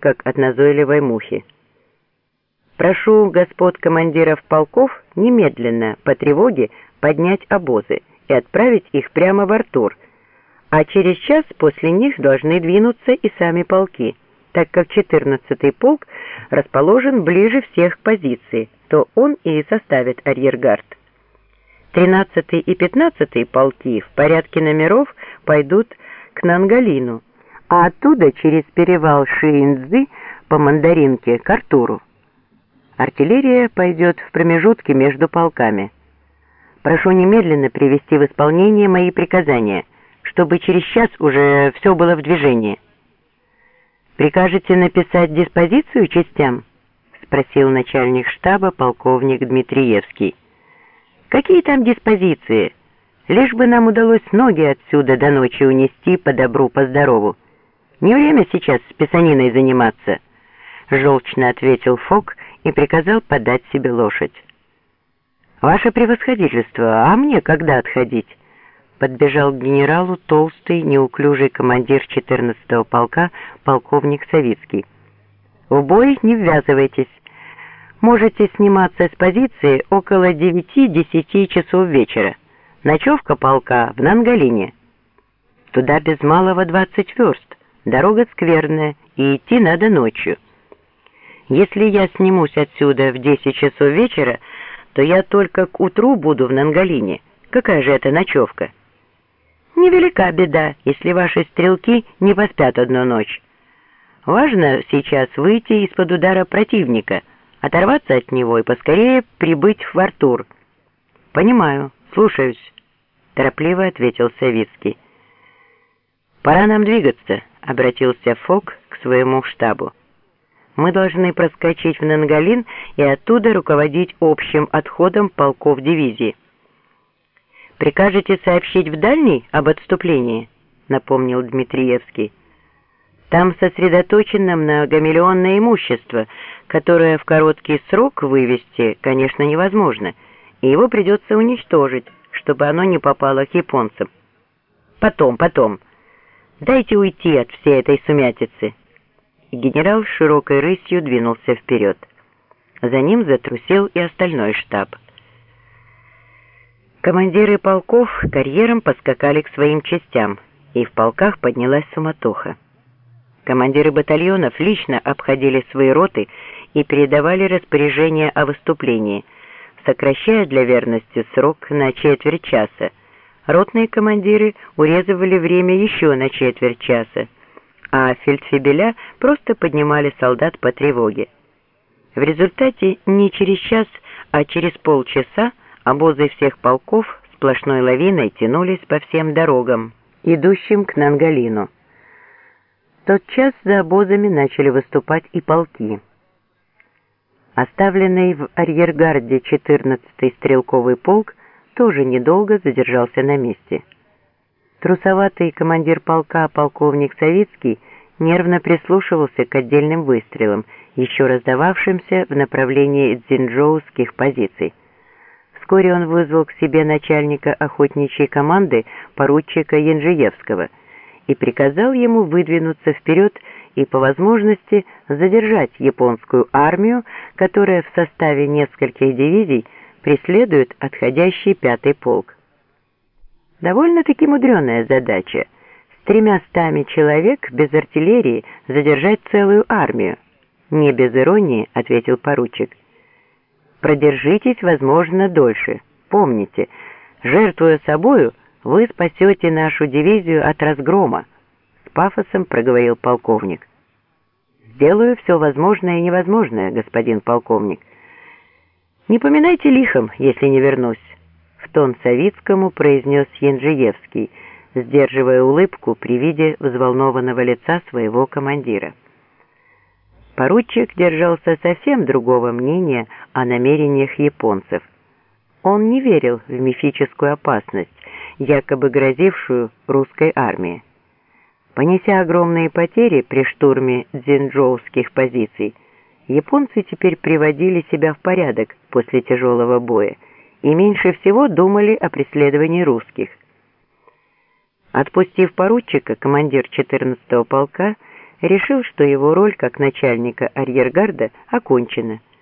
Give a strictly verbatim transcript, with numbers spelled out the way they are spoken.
как от назойливой мухи. «Прошу господ командиров полков немедленно по тревоге поднять обозы и отправить их прямо в Артур, а через час после них должны двинуться и сами полки, так как четырнадцатый полк расположен ближе всех к позиции, то он и составит арьергард. тринадцатый и пятнадцатый полки в порядке номеров пойдут к Нангалину, а оттуда через перевал Шиинцзы по Мандаринке к Артуру. Артиллерия пойдет в промежутке между полками. Прошу немедленно привести в исполнение мои приказания, чтобы через час уже все было в движении». «Прикажете написать диспозицию частям?» — спросил начальник штаба полковник Дмитриевский. «Какие там диспозиции? Лишь бы нам удалось ноги отсюда до ночи унести по добру, по здорову. Не время сейчас с писаниной заниматься», — желчно ответил Фок и приказал подать себе лошадь. «Ваше превосходительство, а мне когда отходить?» Подбежал к генералу толстый, неуклюжий командир четырнадцатого полка, полковник Савицкий. «В бой не ввязывайтесь. Можете сниматься с позиции около девяти-десяти часов вечера. Ночевка полка в Нангалине. Туда без малого двадцать верст. Дорога скверная, и идти надо ночью. Если я снимусь отсюда в десять часов вечера, то я только к утру буду в Нангалине. Какая же это ночевка? Невелика беда, если ваши стрелки не поспят одну ночь. Важно сейчас выйти из-под удара противника, оторваться от него и поскорее прибыть в Артур». «Понимаю, слушаюсь», — торопливо ответил Савицкий. «Пора нам двигаться», — обратился Фок к своему штабу. «Мы должны проскочить в Нангалин и оттуда руководить общим отходом полков дивизии». «Прикажете сообщить в дальний об отступлении?» — напомнил Дмитриевский. «Там сосредоточено многомиллионное имущество, которое в короткий срок вывести, конечно, невозможно, и его придется уничтожить, чтобы оно не попало к японцам. Потом, потом. Дайте уйти от всей этой сумятицы». И генерал с широкой рысью двинулся вперед. За ним затрусил и остальной штаб. Командиры полков карьером поскакали к своим частям, и в полках поднялась суматоха. Командиры батальонов лично обходили свои роты и передавали распоряжения о выступлении, сокращая для верности срок на четверть часа. Ротные командиры урезывали время еще на четверть часа, а фельдфебеля просто поднимали солдат по тревоге. В результате не через час, а через полчаса обозы всех полков сплошной лавиной тянулись по всем дорогам, идущим к Нангалину. Тотчас за обозами начали выступать и полки. Оставленный в арьергарде четырнадцатый стрелковый полк тоже недолго задержался на месте. Трусоватый командир полка полковник Савицкий нервно прислушивался к отдельным выстрелам, еще раздававшимся в направлении дзинчжоуских позиций. Вскоре он вызвал к себе начальника охотничьей команды поручика Янжиевского и приказал ему выдвинуться вперед и по возможности задержать японскую армию, которая в составе нескольких дивизий преследует отходящий пятый полк. Довольно-таки мудреная задача — с тремя стами человек без артиллерии задержать целую армию. «Не без иронии», — ответил поручик. «Продержитесь, возможно, дольше. Помните, жертвуя собою, вы спасете нашу дивизию от разгрома», — с пафосом проговорил полковник. «Сделаю все возможное и невозможное, господин полковник. Не поминайте лихом, если не вернусь», — в тон Савицкому произнес Янжиевский, сдерживая улыбку при виде взволнованного лица своего командира. Поручик держался совсем другого мнения о намерениях японцев. Он не верил в мифическую опасность, якобы грозившую русской армии. Понеся огромные потери при штурме дзинчжоуских позиций, японцы теперь приводили себя в порядок после тяжелого боя и меньше всего думали о преследовании русских. Отпустив поручика, командир четырнадцатого полка решил, что его роль как начальника арьергарда окончена.